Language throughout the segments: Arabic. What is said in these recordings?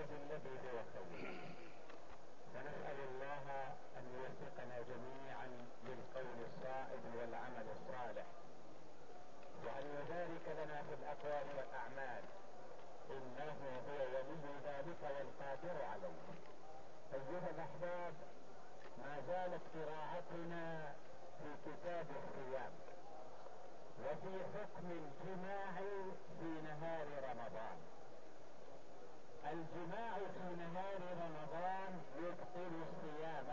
بالذي هو خير. فنسأل الله أن يوفقنا جميعا للقول الصائب والعمل الصالح، وأن يبارك لنا في الأقوال والأعمال، إنه هو ولي ذلك والقادر عليه. أيها الأحباب، ما زالت قراءتنا في كتاب الصيام وفي حكم الجماع في نهار رمضان. الجماع في نهار رمضان يبطل الصيام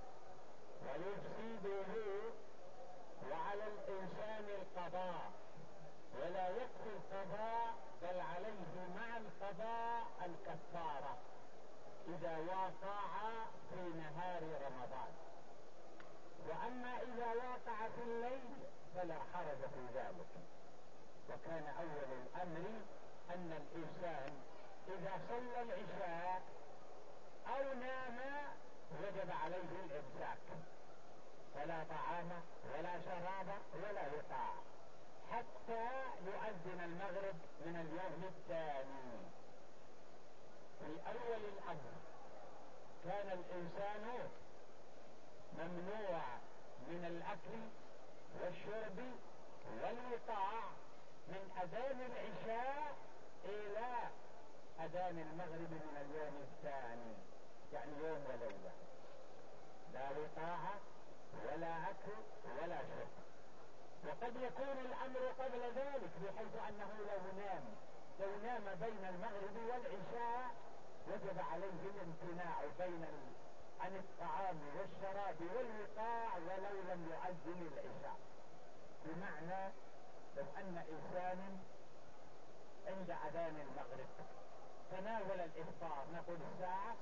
ويفسده، وعلى الإنسان القضاء، ولا يكفي القضاء بل عليه مع القضاء الكفارة إذا وقع في نهار رمضان. وأما إذا وقع في الليل فلا حرج في ذلك. وكان أول الأمر أن الإنسان إذا صلى العشاء أو نام وجب عليه الإمساك، فلا طعام ولا شراب ولا وقاع حتى يؤذن المغرب من اليوم الثاني. في أول الأمر كان الإنسان ممنوع من الأكل والشرب والوقاع من أذان العشاء إلى أذان المغرب من اليوم الثاني، يعني يوم وليلة، لا وقاع ولا أكل ولا شرب. وقد يكون الأمر قبل ذلك، بحيث أنه لو نام بين المغرب والعشاء وجب عليه الامتناع عن الطعام والشراب والوقاع ولو لم يؤذن العشاء. بمعنى لو أن إنسان عند أذان المغرب تناول الإفطار، نقول الساعة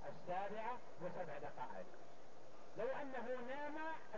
7:07، لو أنه نام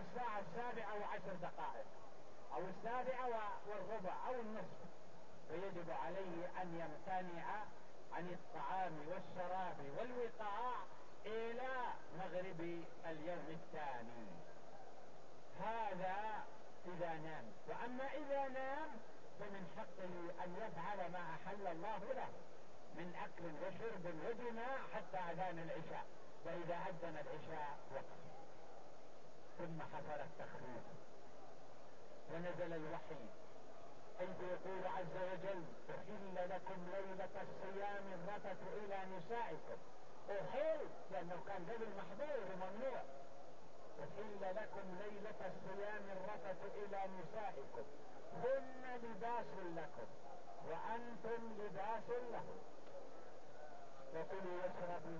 7:10 أو 7:15 أو النصف، فيجب عليه أن يمتنع عن الطعام والشراب والوقاع إلى مغرب اليوم الثاني. هذا إذا نام. وأما إذا نام فمن حقه أن يفعل ما أحل الله له من أكل وشرب وجماع حتى أذان العشاء، فإذا أذن العشاء وقف. ثم حصل التخفيف ونزل الوحي حيث يقول عز وجل: أحل لكم ليلة الصيام الرفث إلى نسائكم. أحل لأنه كان ذو المحظور وممنوع. أحل لكم ليلة الصيام الرفث إلى نسائكم هن لباس لكم وأنتم لباس لهم، وكلوا واشربوا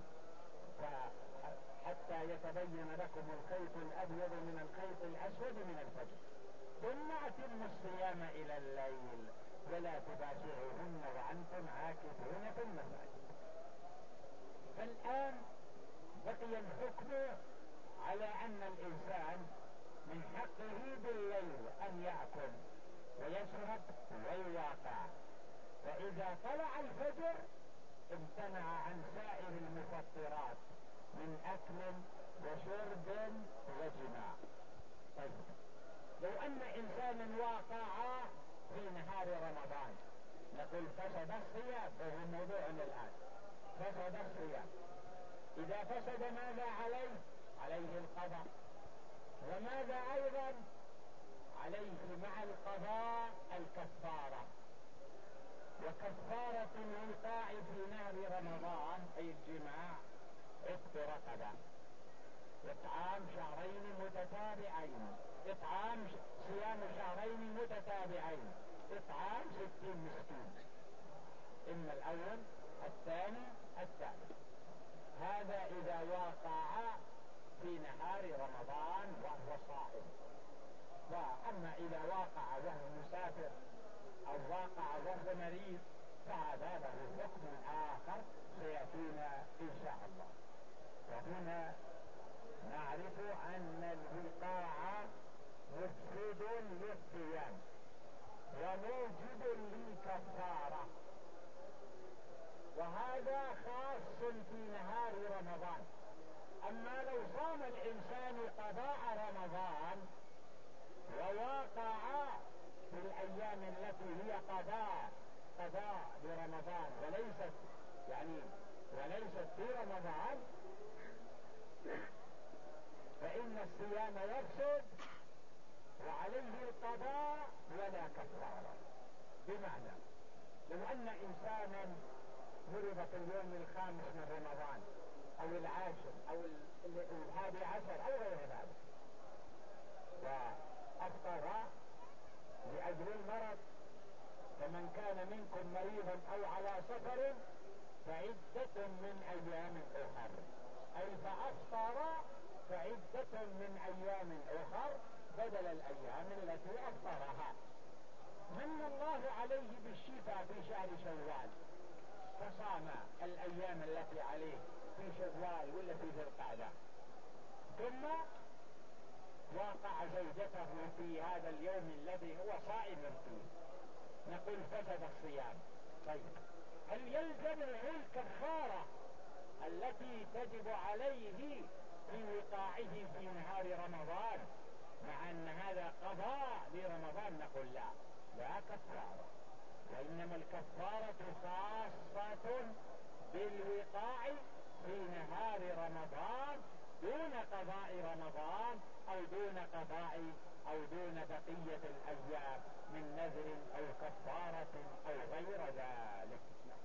حتى يتبين لكم الخيط الأبيض من الخيط الأسود من الفجر، ثم أتموا الصيام إلى الليل ولا تباشروهن وأنتم عاكفون في المساجد. فالآن بقي الحكم على أن الإنسان من حقه بالليل أن يأكل ويشرب ويواقع، وإذا طلع الفجر امتنع عن سائر المفطرات من أكل وشرب وجماع. طيب، لو أن إنسانا واقع في نهار رمضان نقول فسد الصيام، وهو موضوعنا الآن. فسد الصيام. إذا فسد ماذا عليه؟ عليه القضاء. وماذا أيضا عليه مع القضاء؟ الكفارة. وكفارة الوقاع في نهر رمضان أي الجماع عتق رقبة، إطعام شهرين متتابعين، إطعام صيام شهرين متتابعين، إطعام 60 مسكين، إما الأول الثاني الثالث. هذا إذا واقع في نهار رمضان وهو صائم. وأما إذا واقع وهو مسافر أو واقع وهو مريض فهذا له حكم آخر سيأتينا إن شاء الله. وهنا نعرف أن الوقاع مفسد للصيام وموجب للكفارة، وهذا خاص في نهار رمضان. أما لو صام الإنسان قضاء رمضان وواقع في الأيام التي هي قضاء لرمضان وليست يعني وليست في رمضان فإن الصيام يفسد وعليه القضاء ولا كفارة. بمعنى لو أن إنسانا مرض في اليوم الخامس من رمضان أو العاشر أو 11 أو غير ذلك وأفطر لأجل المرض، فمن كان منكم مريضا أو على سفر فعدة من أيام أخر، أي فأفطر فعدة من أيام أخر بدل الأيام التي أفطرها. من الله عليه بالشفاء في شهر شوال فصام الأيام التي عليه في شوال ولا في ذي القعدة، ثم وقع زوجته في هذا اليوم الذي هو صائم فيه، نقول فسد الصيام. طيب هل يلزمه الكفارة التي تجب عليه في وقاعه في نهار رمضان مع أن هذا قضاء لرمضان؟ نقول لا، لا كفارة، وإنما الكفارة خاصة بالوقاع في نهار رمضان دون قضاء رمضان أو دون بقية الأيام من نذر أو كفارة أو غير ذلك.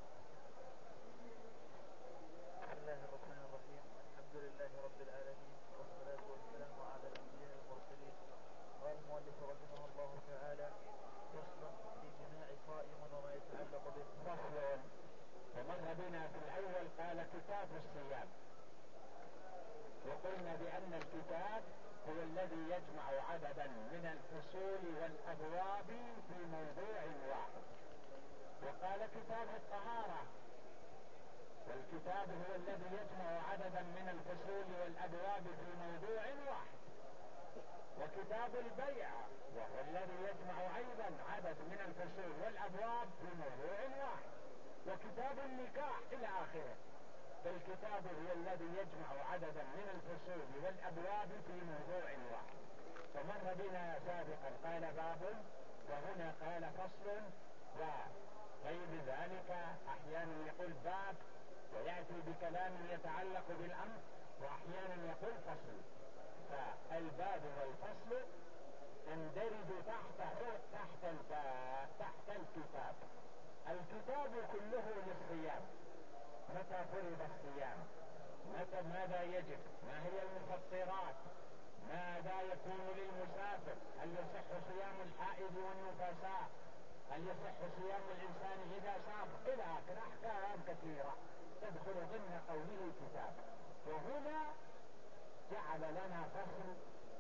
بسم الله الرحمن الرحيم. الحمد لله رب العالمين، والصلاة والسلام على الأنبياء المرسلين. قال المؤلف رحمه الله تعالى: فصل في جماع صائم وما يتعلق به. فصل. ومر بنا في الأول قال كتاب الصيام، وقلنا بأن الكتاب هو الذي يجمع عددا من الفصول والأبواب في موضوع واحد. وقال كتاب الطهارة، والكتاب هو الذي يجمع عددا من الفصول والأبواب في موضوع واحد. وكتاب البيع وهو الذي يجمع أيضا عدد من الفصول والأبواب في موضوع واحد. وكتاب النكاح إلى آخره. فالكتاب هو الذي يجمع عددا من الفصول والأبواب في موضوع واحد. فمر بنا سابقا قال باب، وهنا قال فصل، وغير ذلك أحيانا يقول باب ويأتي بكلام يتعلق بالأمر، وأحيانا يقول فصل. فالباب والفصل يندرج تحت الباب تحت الكتاب. الكتاب كله للصيام، متى فرض الصيام، ماذا يجب، ما هي المفطرات، ماذا يكون للمسافر، هل يصح صيام الحائض والنفساء، هل يصح صيام الإنسان إذا سافر، إلى آخر أحكام كثيرة تدخل ضمن قوله كتاب. وهنا جعل لنا فصل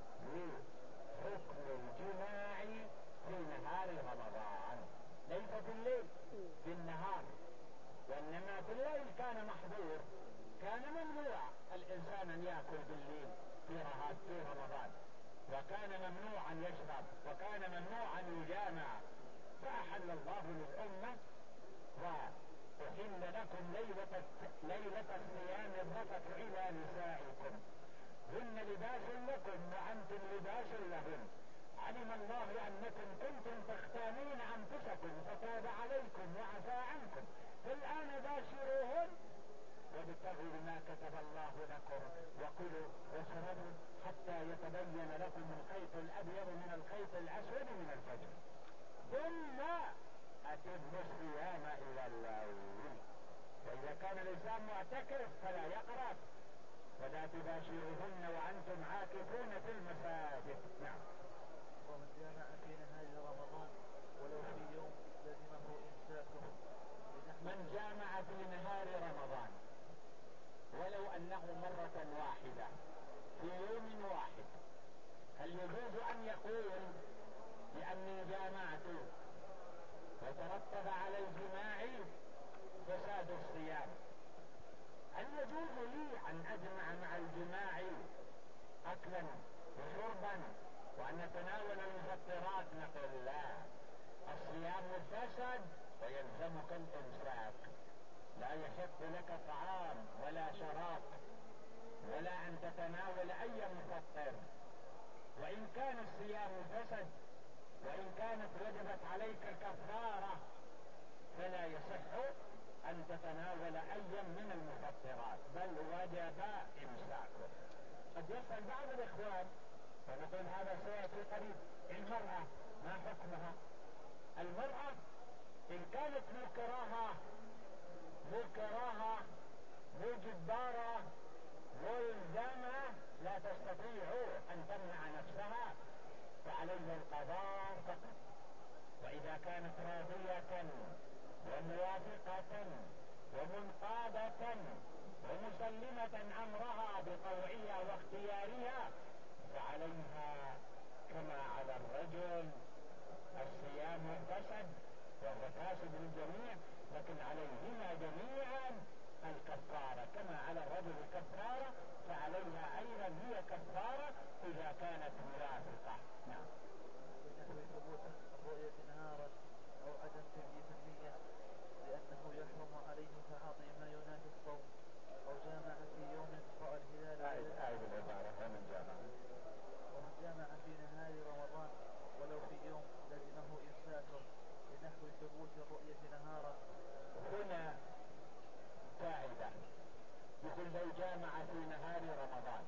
لحكم الجماع في نهار رمضان، ليس في الليل، في النهار. وإنما في الليل كان محظور، كان ممنوع الإنسان أن يأكل بالليل في رمضان، وكان ممنوعا يشرب، وكان ممنوعا يجامع. فأحل الله للأمة وأحل لكم ليلة الصيام الرفث إلى نسائكم هن لباس لكم وأنتم لباس لهن، علم الله أنكم كنتم تختانون أنفسكم فتاب عليكم وعفى عنكم، فالآن باشروهن وابتغوا ما كتب الله لكم وكلوا واشربوا حتى يتبين لكم الخيط الأبيض من الخيط الأسود من الفجر، ثم أتموا الصيام إلى الليل. فإذا كان الإنسان معتكف فلا يقرب، ولا تباشروهن وأنتم عاكفون في المساجد. نعم. ومن جامع في نهار رمضان ولو في يوم لزمه إمساكه. من جامع في نهار رمضان ولو أنه مرة واحدة في يوم واحد، هل يجوز أن يقول لأني جامعت وترتب على الجماع فساد الصيام؟ هل يجوز لي أن أجمع مع الجماع أكلا وشربا وأن نتناول المفطرات؟ نقول لا، الصيام فسد ويلزمك الإمساك، لا يحق لك طعام ولا شراب ولا أن تتناول أي مفطر، وإن كان الصيام فسد وإن كانت وجبت عليك كفارة فلا يصح أن تتناول أي من المفطرات. المفطرات، بل وجب إمساكه. قد يسأل بعض الإخوان ونقول هذا سيأتي قريب، المرأة ما حكمها؟ المرأة إن كانت مو كراهة مو جبارة ملزمة لا تستطيع أن تمنع نفسها فعليها القضاء فقط. وإذا كانت راضية وموافقة ومنقادة ومسلمة أمرها بطوعية واختيارها فعليها كما على الرجل. الصيام فسد وهو فاسد للجميع، لكن عليهما جميعا الكفارة كما على الرجل كفارة، فعليها أيضا هي كفارة إذا كانت موافقة. نعم. بنحو ثبوت الرؤية نهارا أو عدم تبييت النية لأنه يحرم عليه تعاطي ما ينافي الصوم، أو جامع في يوم رأى الهلال العبارة ومن جامع في نهار رمضان ولو في يوم لزمه إمساكه لنحو ثبوت الرؤية نهارا. هنا فائدة، يقول لو جامع في نهار رمضان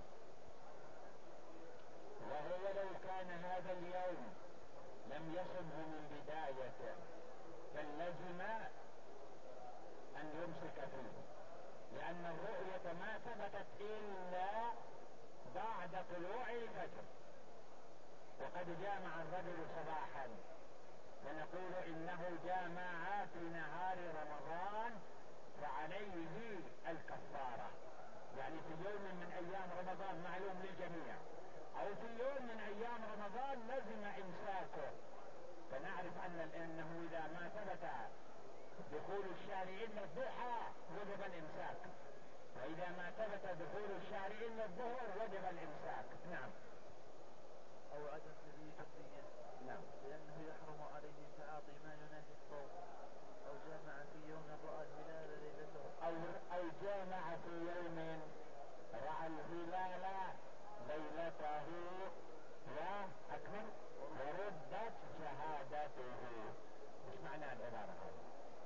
وهو لو كان هذا اليوم لم يصبه من بدايته فلزم أن يمسك فيه، لأن الرؤية ما ثبتت إلا بعد طلوع الفجر. وقد جامع الرجل صباحا فنقول إنه جامع في نهار رمضان فعليه الكفارة، يعني في يوم من أيام رمضان معلوم للجميع أو في يوم من أيام رمضان لزم إمساكه، فنعرف أنه إذا ما ثبت دخول الشهر إلا الضحى وجب الإمساك، وإذا ما ثبت دخول الشهر إلا الظهر وجب الإمساك. نعم. أو عدم تبييت النية. نعم. لأنه يحرم عليه تعاطي ما ينافي الصوم، أو جامع في يوم رأى الهلال ليلته أو جامع في يوم رأى الهلال ليلته وأكمل وردت شهادته. ايش معنى العبارة هذه؟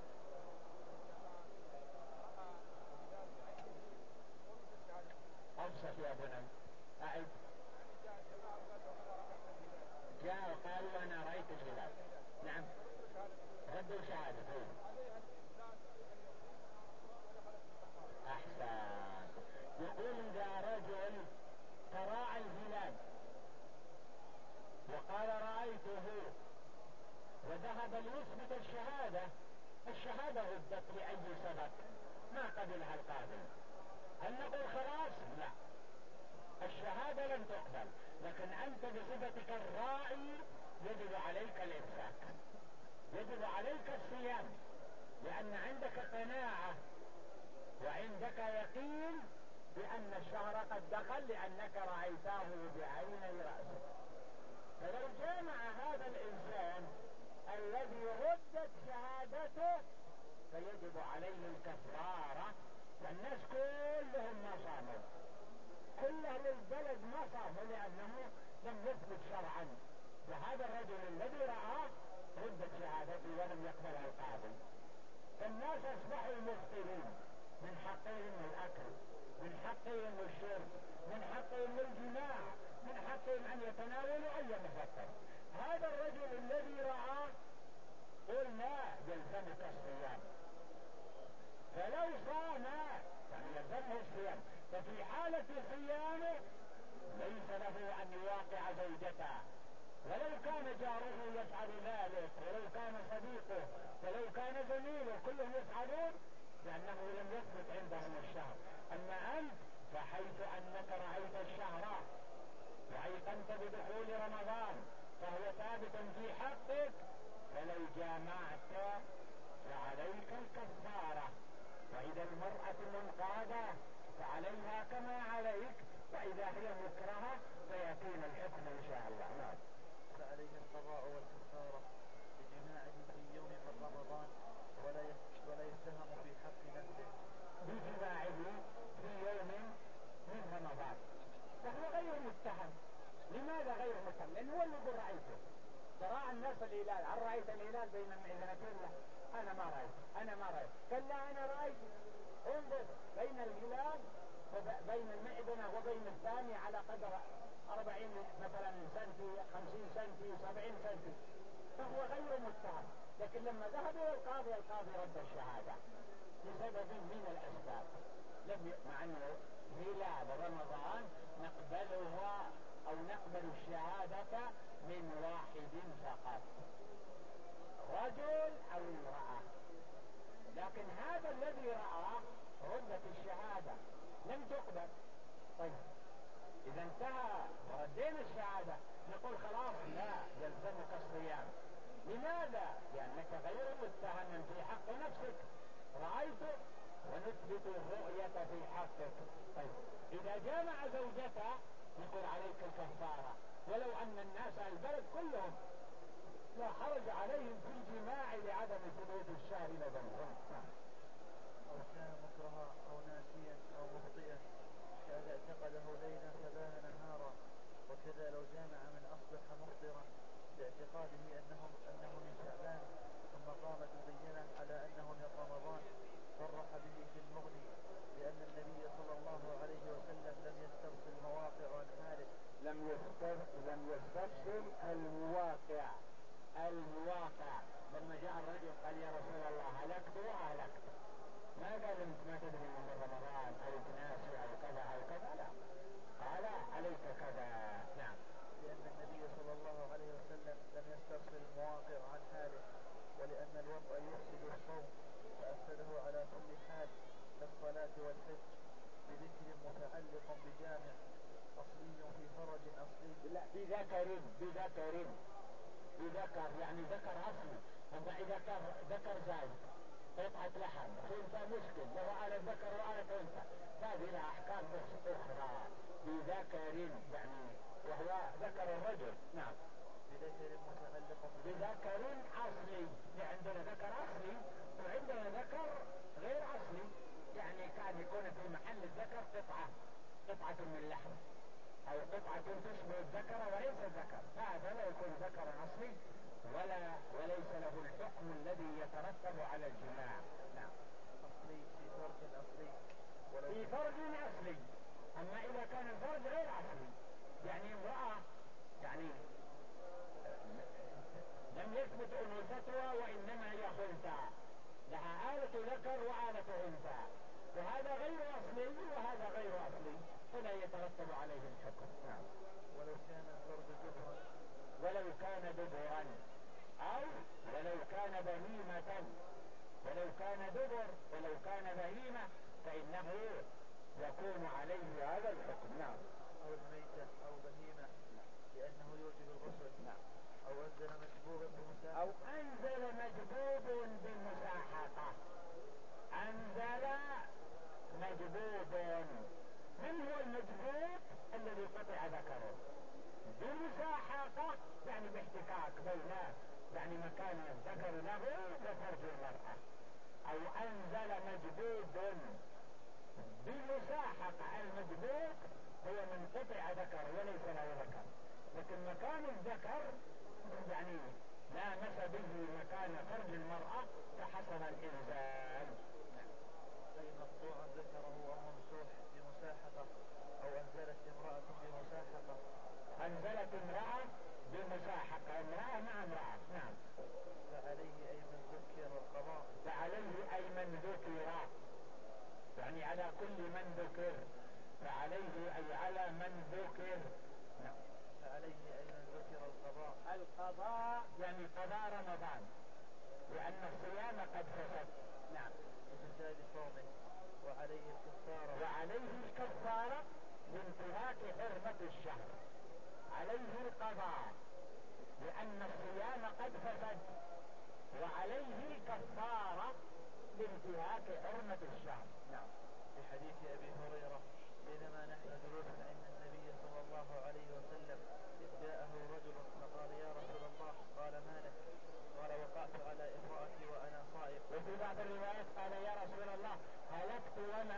أبسط يا بني، أعد. جاء وقالوا أنا رأيت الهلال. نعم، ردوا شهادته. أحسن. يقول إذا رجل تراءى الهلال وقال رأيته وذهب ليثبت الشهادة ردت لأي سبب ما قبلها القاضي، هل نقول خلاص؟ لا، الشهادة لم تقبل، لكن أنت بصفتك الرائي يجب عليك الإمساك، يجب عليك الصيام، لأن عندك قناعة وعندك يقين بأن الشهر قد دخل لأنك رأيته بعيني رأسك. فلو جامع هذا الإنسان الذي ردت شهادته فيجب عليه الكفارة، والناس كلهم ما صاموا، كل أهل البلد ما صاموا لأنه لم يثبت شرعا، وهذا الرجل الذي رآه ردت شهادته ولم يقبلها القاضي، فالناس أصبحوا مفطرين، من حقهم الأكل، من حقهم الشرب، من حقهم الجماع، من حقهم أن يتناولوا أي مفطر. هذا الرجل الذي رآه قلنا يلزمك الصيام، فلو صام يعني يلزمه الصيام، ففي حالة صيامه ليس له أن يواقع زوجته، ولو كان جاره يفعل ذلك، ولو كان صديقه، ولو كان زميله، كلهم يفعلون لأنه لم يثبت عندهم الشهر. أما أنت فحيث أنك رأيت الشهر وأيقنت بدخول رمضان فهو ثابت في حقك، فلو جامعت فعليك الكفارة، وإذا المرأة منقادة فعليها كما عليك، وإذا هي مكرهة فيأتينا الحكم إن شاء الله. نعم. فعليه القضاء والكفارة لجماعه في يوم من رمضان ولا يتهم في حق نفسه بجماعه في يوم من رمضان، فهو غير متهم. لماذا غير متهم؟ لأنه هو اللي يقول رأيته، تراءى الناس الهلال، هل رأيت الهلال بين المئذنتين؟ لا، أنا ما رأيت، أنا ما رأيت، قال لا أنا رأيت، انظر بين بين المعدنة وبين الثاني على قدر 40 مثلا سنتي 50 سنتي 70 سنتي فهو غير متهم. لكن لما ذهب الى القاضي رد الشهادة لسبب من الاسباب مع انه هلال رمضان نقبلها او نقبل الشهادة من واحد فقط، رجل او امرأة، لكن هذا الذي رآه ردت الشهادة لم تقبل. طيب اذا انتهى وردينا الشهادة نقول خلاص لا يلزمك الصيام. لماذا؟ لانك غير متهم في حق نفسك، رأيته ونثبت الرؤية في حقك. طيب اذا جامع زوجته نقول عليك الكفارة، ولو ان الناس البلد كلهم لا حرج عليهم في الجماع لعدم ثبوت الشهر لديهم. أو كان مكرها أو ناسيا أو مخطئا كان اعتقده ليلا فبان نهارا، وكذا لو جامع من أصبح مفطرا باعتقاده أنه من شعبان ثم قامت البينة على أنه من رمضان صرح به في المغني لأن النبي صلى الله عليه وسلم لم يستفصل المواقع عن حاله. لم يستفصل المواقع. لما جاء الرجل قال يا رسول الله هلكت وأهلكت، ما قال انت ما تدري من رمضان او ناسي او كذا او كذا، لا قال عليك كذا. نعم. لأن النبي صلى الله عليه وسلم لم يستفصل المواقع عن حاله، ولأن الوضع يفسد الصوم فأفسده على كل حال كالصلاة والحج بذكر متعلق بجامع أصلي في فرج أصلي. لا بذكر يعني ذكر أصلي. أما إذا كان ذكر زايد قطعة لحم خنثى مشكل له على الذكر وعلى الأنثى، هذه لها أحكام أخرى. بذكر يعني وهو ذكر الرجل. نعم. بذكر متعلق بذكر أصلي، عندنا ذكر أصلي وعندنا ذكر غير أصلي، يعني كان يكون في محل الذكر قطعة من لحم أو قطعة تشبه الذكر وليس الذكر، هذا لا يكون ذكرا أصلي وليس له الحكم الذي يترتب على الجماع. نعم. أصلي في فرج أصلي في فرج أصلي. أما إذا كان الفرج غير أصلي يعني امرأة يعني لم يثبت أنوثتها وإنما هي خنثى، لها آلة ذكر وآلة أنثى، وهذا غير أصلي وهذا غير أصلي فلا يترتب عليه الحكم. نعم. ولو كان الفرج دبرا أو ولو كان بهيمة، ولو كان دبر ولو كان بهيمة فإنه يكون عليه هذا الحكم. نعم. أو الميتة أو بهيمة لأنه يوجب الغسل. نعم. أو أنزل مجبوب بمساحقة. أنزل مجبوب. من هو المجبوب؟ الذي قطع ذكره. بمساحقة يعني باحتكاك بين يعني مكان الذكر له وفرج المرأة. أو أنزل مجبوب بمساحقة. المجبوب هو من قطع ذكر وليس له ذكر، لكن مكان الذكر يعني لامس به مكان فرج المرأة فحصل الإنزال. أي مقطوعا ذكره وممسوح بمساحقة. أو أنزلت امرأة بمساحقة. أنزلت امرأة بمساحقة، امرأة مع امرأة. نعم. فعليه أي من ذكر القضاء. فعليه أي من ذكر يعني على كل من ذكر، فعليه أي على من ذكر. نعم. فعليه أي من ذكر القضاء يعني قضاء رمضان لأن الصيام قد فسد. نعم. بفساد صومه. وعليه الكفارة لانتهاك حرمة الشهر. عليه القضاء لأن الصيام قد فسد، وعليه الكفارة لانتهاك حرمة الشهر. نعم. في حديث أبي هريرة بينما نحن جلوس عند النبي صلى الله عليه وسلم إذ جاءه رجل فقال يا رسول الله قال ما لك؟ قال وقعت على امرأتي وأنا صائم. وفي بعض الروايات قال يا رسول الله هلكت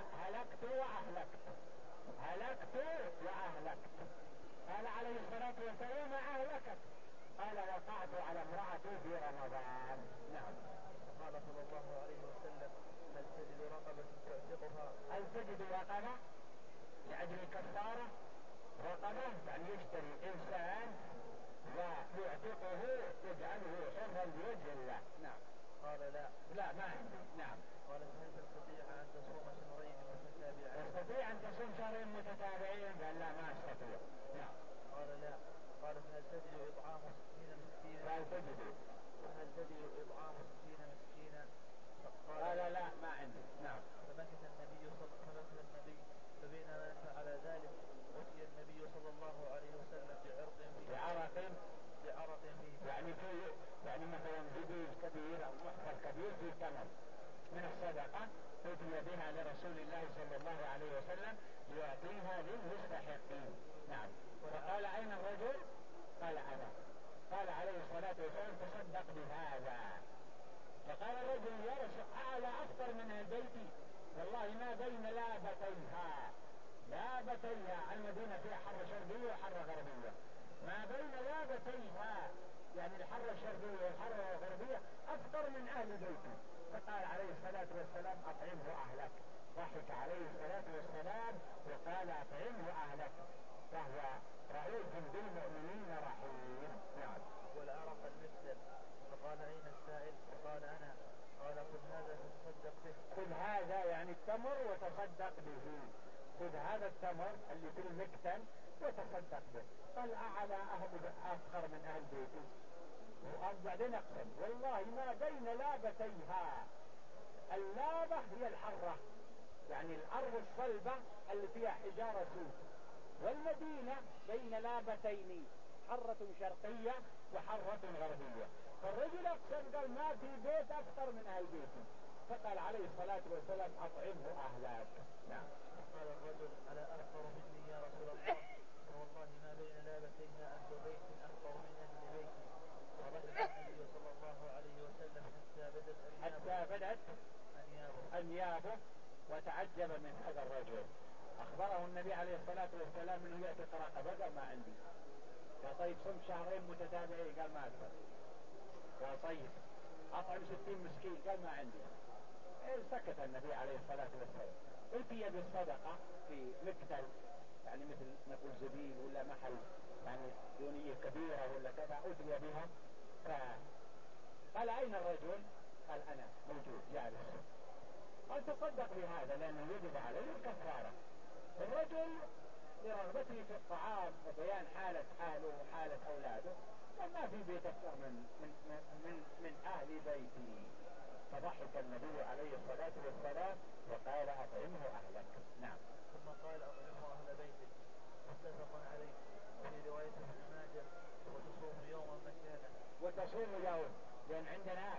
وأهلكت. قال عليه الصلاة والسلام ما أهلكت؟ قال وقعت على امرأتي في رمضان. نعم. قال صلى الله عليه وسلم هل تجد رقبة تعتقها؟ هل تجد رقبة أجل كفارة رقبة، يعني يشتري إنسان ويعتقه يجعله حرا بوجه الله. نعم. قال لا ما عندي. نعم. قال فهل تستطيع أن تصوم شهرين متتابعين؟ تستطيع أن تصوم شهرين متتابعين؟ قال لا ما أستطيع. نعم. قال لا. قال فهل تجد إطعام 60 مسكينا؟ فهل تجد إطعام 60 مسكينا؟ قال لا ما عندي. نعم. فمكث النبي فبينما فعل ذلك أتي النبي صلى الله عليه وسلم بعرق فيه يعني مثلا جديد كبير أو محفر كبير في تمر من الصدقة أتي بها لرسول الله صلى الله عليه وسلم ليعطيها للمستحقين. نعم. وقال أين الرجل؟ قال أنا. قال عليه الصلاة والسلام تصدق بهذا. فقال الرجل يا رسول أعلى أفطر من البيت والله ما بين لابتيها المدينة فيها حر شرقية وحر غربية، ما بين لابتيها يعني الحر الشرقية والحر الغربية أفطر من أهل بيتي. فقال عليه الصلاة والسلام أطعمه أهلك. ضحك عليه الصلاة والسلام وقال أطعمه أهلك، فهو رؤوف بالمؤمنين رحيم. نعم. والعرق المثل. فقال أين السائل؟ فقال أنا. قال خذ هذا فتصدق به. خذ هذا يعني التمر وتصدق به. خذ هذا التمر اللي في المكتل وتصدق به. قال أعلى أفخر من أهل بيتي. وبعدين أقسم والله ما بين لابتيها. اللابة هي الحرة يعني الأرض الصلبة اللي فيها حجارة سود، والمدينة بين لابتين حرة شرقية وحرة غربية. فالرجل أقسم قال ما في بيت أكثر من أهل بيتي. فقال عليه الصلاة والسلام أطعمه أهلك. نعم. قال الرجل ألا أفطر مني يا رسول الله؟ فوالله ما بين لابتيها أهل بيت أفطر من أهل بيتي. فضحك النبي صلى الله عليه وسلم حتى بدت أنيابه وتعجب من هذا الرجل. أخبره النبي عليه الصلاة والسلام أنه يأتي رقبة. قال ما عندي. قال طيب صم شهرين متتابعين؟ قال ما أقدر. قال طيب أطعم 60 مسكين؟ قال ما عندي. سكت النبي عليه الصلاة والسلام. أتي بالصدقة في مكتل يعني مثل نقول زبيل ولا محل يعني دونية كبيرة ولا كذا، أتي بها. قال أين الرجل؟ قال أنا موجود جالس. قال تصدق بهذا لأنه يجب عليه الكفارة. الرجل لرغبته في الطعام وبيان حاله وحالة أولاده قال ما في بيت أكثر من أهل بيتي. فضحك النبي عليه الصلاة والسلام وقال أطعمه أهلك. نعم. ثم قال أطعمه أهل بيتك. متفق عليه. وفي رواية ابن ماجه وتصوم يوما مكانا. وتصوم يوم، لأن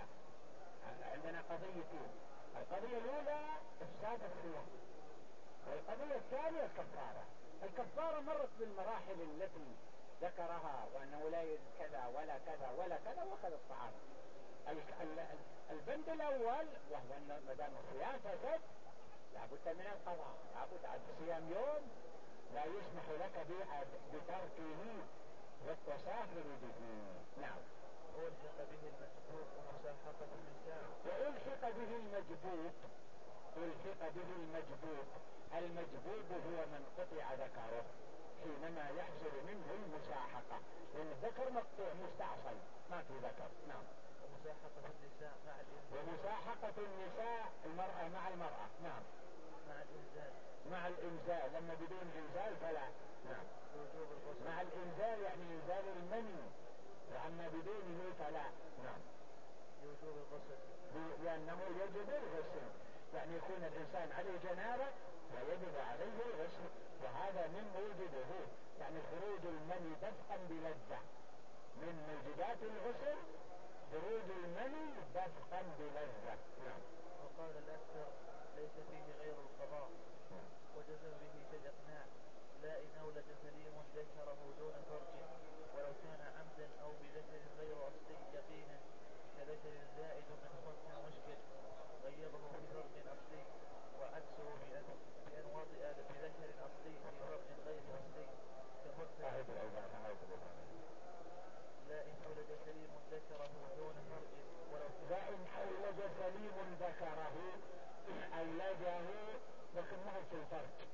عندنا قضيتين. القضية الأولى إفساد الصيام، والقضية الثانية الكفارة مرت بالمراحل التي ذكرها وأنه لا يجد كذا ولا كذا ولا كذا وأخذ الطعام. البند الأول وهو أن مدام الصيام فسد لابد من القضاء، لابد عن صيام يوم لا يسمح لك بتركه والتساهل به. نعم. وألحق به المجبوط ومساحقة النساء. وألحق به المجبوط. المجبوط هو من قطع ذكره حينما يحصل منه المساحقة، لأن الذكر مقطوع مستعصل ما في ذكر. نعم. ومساحقة النساء مع الإنزال. ومساحقة النساء المرأة مع المرأة. نعم. مع الإنزال لما بدون إنزال فلا. نعم. وجوب الغسل. مع الإنزال يعني إنزال المني، وأما بدونه فلا. نعم. وجوب الغسل لأنه يجب الغسل، يعني يكون الإنسان عليه جنابة ويجب عليه الغسل، وهذا من موجبه يعني خروج المني دفقا بلذة. من موجبات الغسل خروج المني دفقا بلذة. نعم. وقال الأكثر ليس فيه غير القضاء. وجزم به في الإقناع لا إن أولد سليم ذكره دون فرج ولو كان عمدا أو بذكر غير أصلي يقينا كذكر زائد من خنث مشكل غيبه بفرج أصلي، وعكسه بأن وطئ بذكر أصلي في فرج غير أصلي كمرتد. لا إن أولد سليم ذكره دون فرج ولو كان لا إن أولد سليم ذكره أولده لكن ما هو في الفرج،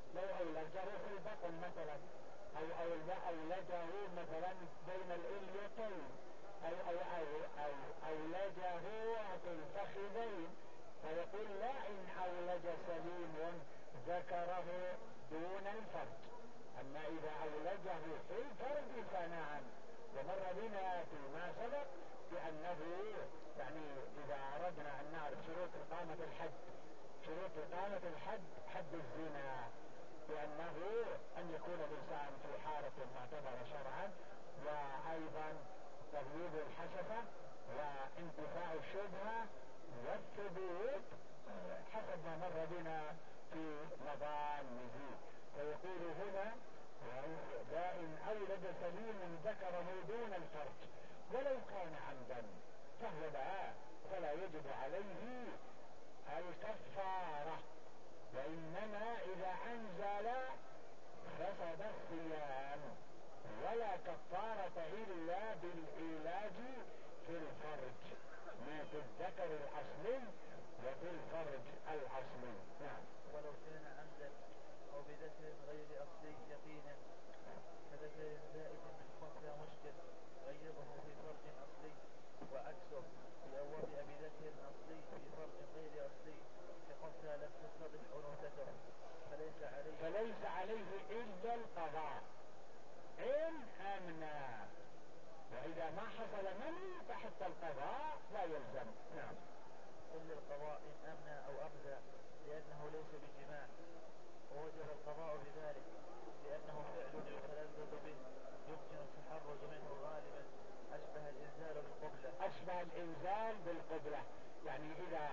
لو أولجه في البطن مثلا، أو أولجه مثلا بين الإليتين، أو أولجه في الفخذين، فيقول لا إن أولج سليم ذكره دون الفرج. أما إذا أولجه في الفرج فنعم. ومر بنا فيما سبق بأنه يعني إذا أردنا أن نعرف شروط إقامة الحد، شروط إقامة الحد حد الزنا، بأنه أن يكون الإنسان في حالة معتبرة شرعا، وأيضا تغييب الحشفة وانتفاء الشبهة والثبوت حسب ما مر بنا في مظانه. فيقول هنا لا إن أولد سليم ذكره دون الفرج ولو كان عمدا فهو لا، فلا يجب عليه الكفارة، وإنما إذا أنزل فسد الصيام، ولا كفارة إلا بالعلاج في الفرج، ما في الذكر الأصلي وفي الفرج الأصلي. نعم. ولو كان عمدا أو بذكر غير أصلي يقينا كذكر زائد من خنثى مشكل غيره في فرج أصلي، وعكسه لو وطئ بذكر أصلي في فرج غير أصلي كخنثى لم تتضح أنوثته فليس عليه إلا القضاء إن أمنى، وإذا ما حصل مني فحتى القضاء لا يلزم. نعم. إلا القضاء إن أمنى أو أمزى لأنه ليس بجماع، ووجب القضاء بذلك لأنه فعل يتلذذ به يمكن التحرز منه غالبا، أشبه الإنزال بالقبلة. يعني إذا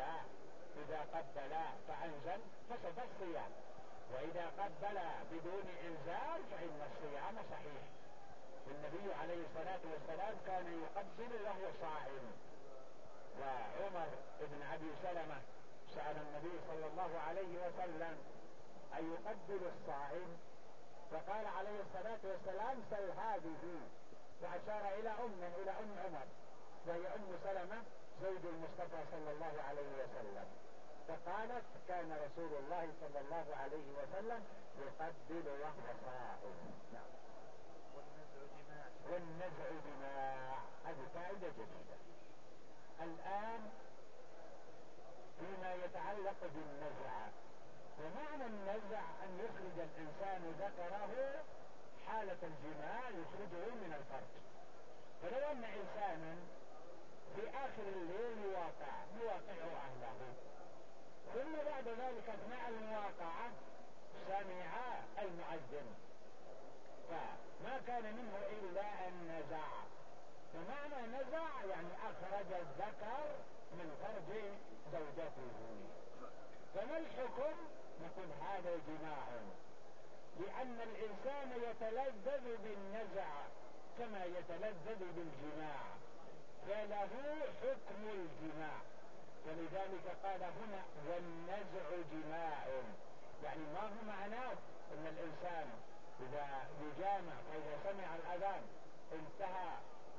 قبلا فأنزل فسد الصيام، وإذا قبل بدون إنزال فإن الصيام صحيح. النبي عليه الصلاة والسلام كان يقبل وهو صائم. وعمر بن أبي سلمة سأل النبي صلى الله عليه وسلم أن يقبل الصائم، فقال عليه الصلاة والسلام سل هذه، وأشار إلى أم عمر وهي أم سلمة زوج المصطفى صلى الله عليه وسلم، فقالت كان رسول الله صلى الله عليه وسلم يقبل وهو صائم. نعم. والنزع جماع، هذه فائدة جديدة. الآن فيما يتعلق بالنزع، ومعنى النزع أن يخرج الإنسان ذكره حالة الجماع، يخرجه من الفرج. فلو أن إنسانا في آخر الليل يواقع أهله، ثم بعد ذلك أثناء المواقعة سمع المؤذن فما كان منه إلا النزع، فمعنى نزع يعني أخرج الذكر من فرج زوجته. فما الحكم؟ نقول هذا جماع، لأن الإنسان يتلذذ بالنزع كما يتلذذ بالجماع، فله حكم الجماع. فلذلك قال هنا والنزع جماع، يعني ما هو معناه ان الانسان اذا يجامع فاذا سمع الاذان انتهى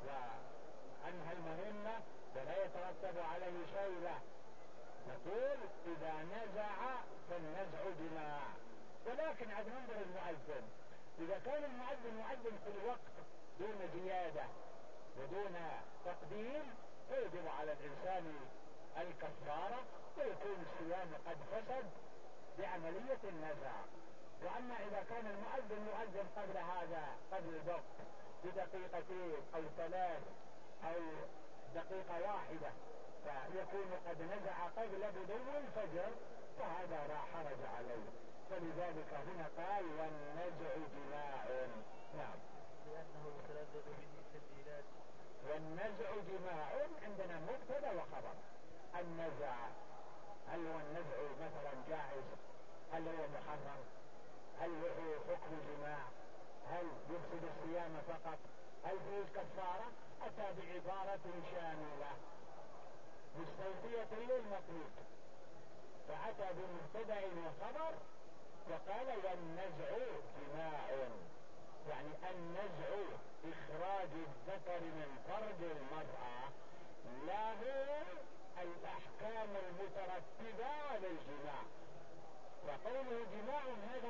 وانهى المهمة ولا يترتب عليه شيء، لا، نقول اذا نزع فالنزع جماع. ولكن عاد ننظر المؤذن، اذا كان المؤذن مؤذن في الوقت دون زيادة ودون تقديم فيجب على الإنسان الكفارة، ويكون الصيام قد فسد بعملية النزع. وأما إذا كان المؤذن يؤذن قبل هذا، قبل الوقت بدقيقتين أو 3 أو دقيقة واحدة، فيكون قد نزع قبل بدو الفجر، فهذا لا حرج عليه. فلذلك هنا قال والنزع جماع. نعم. لأنه يتلذذ به كالإيلاد. والنزع جماع عندنا مبتدا وخبر. النزع هل هو النزع مثلا جائز؟ هل هو محرم؟ هل له حكم جماع؟ هل يفسد الصيام فقط؟ هل فيه الكفارة؟ أتى بعبارة شاملة مستوفية للمطلوب، فأتى بمبتدا وخبر وقال والنزع جماع، يعني النزع إخراج الذكر من فرج المرأة له الأحكام المترتبة على الجماع. وقوله جماع هذا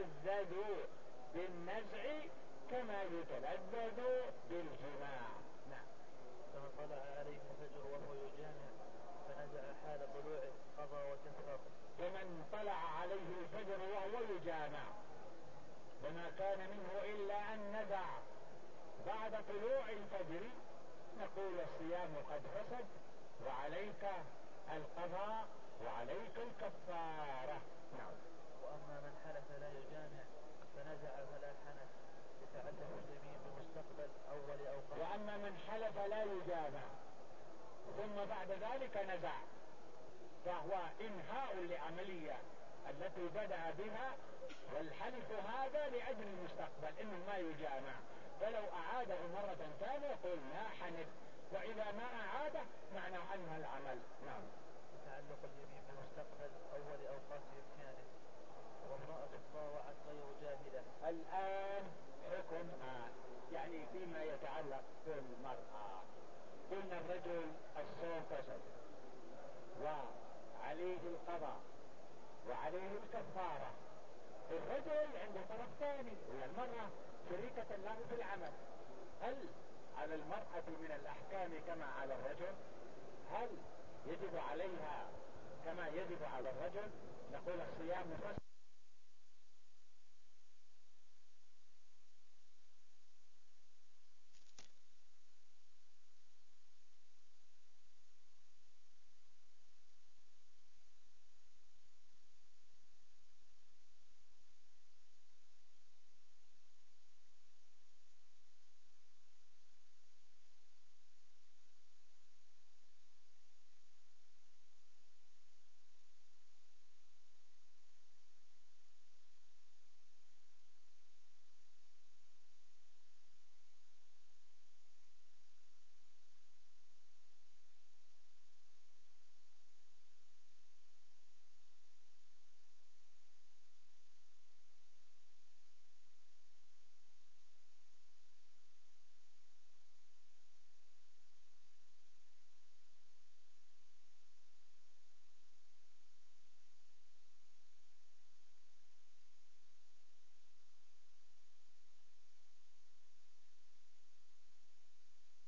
يتلذذ بالنزع كما يتلذذ بالجماع. نعم. كما طلع عليه الفجر وهو يجامع فنزع حال طلوعه قضى وكفر. ومن طلع عليه الفجر وهو يجامع وما كان منه إلا أن نزع بعد طلوع الفجر نقول الصيام قد فسد وعليك القضاء وعليك الكفارة. نعم. وأما من حلف لا يجامع فنزع فلا حنث يتعلق اليمين بمستقبل أول أوقات. وأما من حلف لا يجامع ثم بعد ذلك نزع فهو إنهاء لعملية التي بدأ بها، والحلف هذا لأجل المستقبل إنه ما يجامع، فلو أعاده مرة ثانية يقول ما حنث، وإذا ما أعاده معنى أنهى العمل. نعم. يتعلق اليمين بمستقبل أول أوقات إمكانه. وامرأة طاوعت غير جاهلة. الآن حكم يعني فيما يتعلق بالمرأة. قلنا الرجل الصوم فسد وعليه القضاء وعليه الكفارة. الرجل عنده طرف ثاني وهي المرأة شريكة له في العمل. هل على المرأة من الأحكام كما على الرجل؟ هل يجب عليها كما يجب على الرجل؟ نقول الصيام فسد